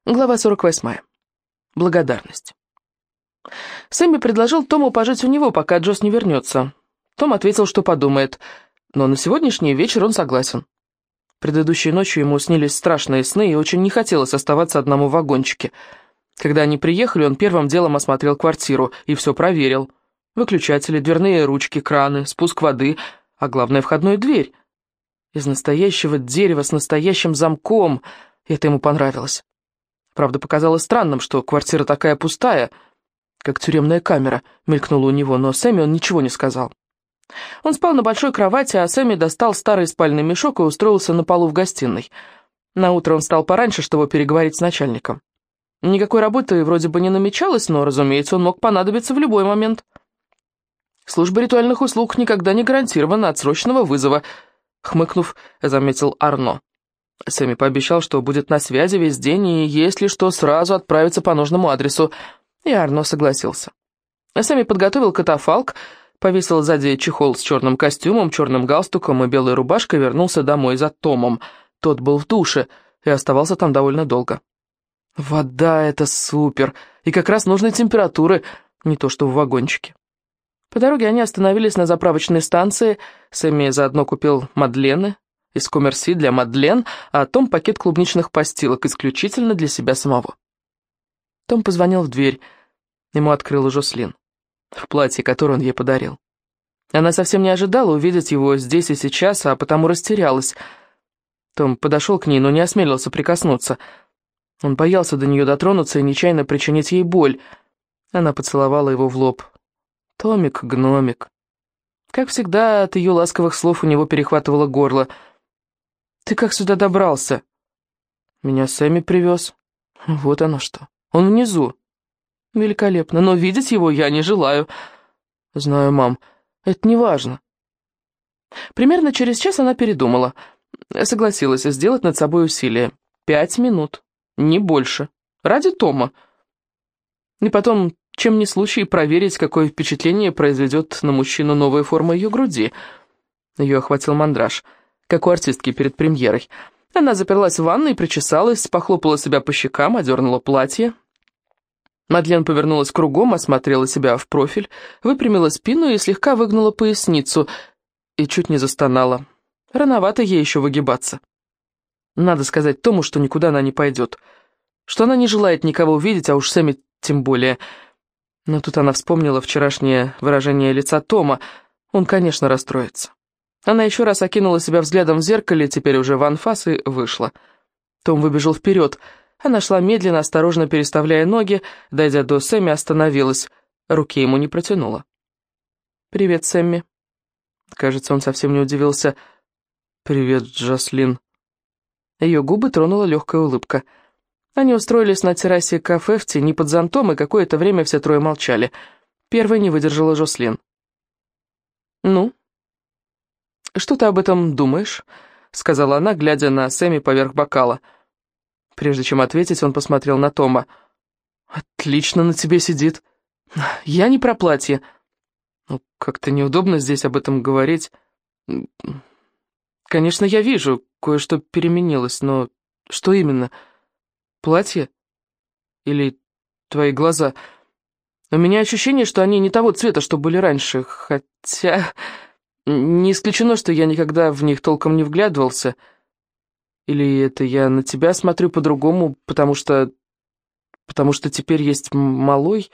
Глава 48. Благодарность. Сэмми предложил Тому пожить у него, пока Джосс не вернется. Том ответил, что подумает, но на сегодняшний вечер он согласен. Предыдущей ночью ему снились страшные сны, и очень не хотелось оставаться одному в вагончике. Когда они приехали, он первым делом осмотрел квартиру и все проверил. Выключатели, дверные ручки, краны, спуск воды, а главное, входную дверь. Из настоящего дерева с настоящим замком. Это ему понравилось. Правда, показалось странным, что квартира такая пустая, как тюремная камера, мелькнула у него, но Сэмми он ничего не сказал. Он спал на большой кровати, а Сэмми достал старый спальный мешок и устроился на полу в гостиной. Наутро он встал пораньше, чтобы переговорить с начальником. Никакой работы вроде бы не намечалось, но, разумеется, он мог понадобиться в любой момент. Служба ритуальных услуг никогда не гарантирована от срочного вызова, хмыкнув, заметил Арно. Сэмми пообещал, что будет на связи весь день, и если что, сразу отправится по нужному адресу. И Арно согласился. Сэмми подготовил катафалк, повесил сзади чехол с черным костюмом, черным галстуком и белой рубашкой, вернулся домой за Томом. Тот был в душе и оставался там довольно долго. Вода — это супер, и как раз нужной температуры, не то что в вагончике. По дороге они остановились на заправочной станции, Сэмми заодно купил мадлены из Коммерси для Мадлен, а Том пакет клубничных постилок исключительно для себя самого. Том позвонил в дверь, ему открыла Жослин, в платье, которое он ей подарил. Она совсем не ожидала увидеть его здесь и сейчас, а потому растерялась. Том подошел к ней, но не осмелился прикоснуться. Он боялся до нее дотронуться и нечаянно причинить ей боль. Она поцеловала его в лоб. «Томик, гномик». Как всегда, от ее ласковых слов у него перехватывало горло. «Ты как сюда добрался?» «Меня Сэмми привез». «Вот оно что. Он внизу». «Великолепно, но видеть его я не желаю». «Знаю, мам, это не важно». Примерно через час она передумала. Согласилась сделать над собой усилие. 5 минут, не больше. Ради Тома. И потом, чем не случай, проверить, какое впечатление произведет на мужчину новая форма ее груди. Ее охватил мандраж, как у артистки перед премьерой. Она заперлась в ванной, причесалась, похлопала себя по щекам, одернула платье. Мадлен повернулась кругом, осмотрела себя в профиль, выпрямила спину и слегка выгнула поясницу, и чуть не застонала. Рановато ей еще выгибаться. Надо сказать Тому, что никуда она не пойдет, что она не желает никого увидеть, а уж Сэмми тем более. Но тут она вспомнила вчерашнее выражение лица Тома. Он, конечно, расстроится. Она еще раз окинула себя взглядом в зеркале, теперь уже в анфас, и вышла. Том выбежал вперед. Она шла медленно, осторожно переставляя ноги, дойдя до Сэмми, остановилась. Руки ему не протянула. «Привет, Сэмми». Кажется, он совсем не удивился. «Привет, Джаслин». Ее губы тронула легкая улыбка. Они устроились на террасе кафе в тени под зонтом, и какое-то время все трое молчали. Первой не выдержала Жослин. «Ну, что ты об этом думаешь?» — сказала она, глядя на Сэмми поверх бокала. Прежде чем ответить, он посмотрел на Тома. «Отлично на тебе сидит. Я не про платье. Ну, как-то неудобно здесь об этом говорить. Конечно, я вижу, кое-что переменилось, но что именно? Платье? Или твои глаза? У меня ощущение, что они не того цвета, что были раньше, хотя не исключено, что я никогда в них толком не вглядывался. Или это я на тебя смотрю по-другому, потому что теперь есть малой?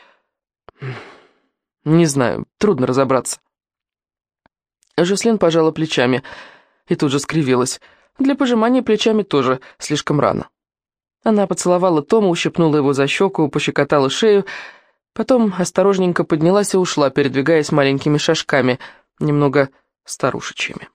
Не знаю, трудно разобраться». Жослин пожала плечами и тут же скривилась. Для пожимания плечами тоже слишком рано. Она поцеловала Тома, ущипнула его за щеку, пощекотала шею, потом осторожненько поднялась и ушла, передвигаясь маленькими шажками, немного старушечьими.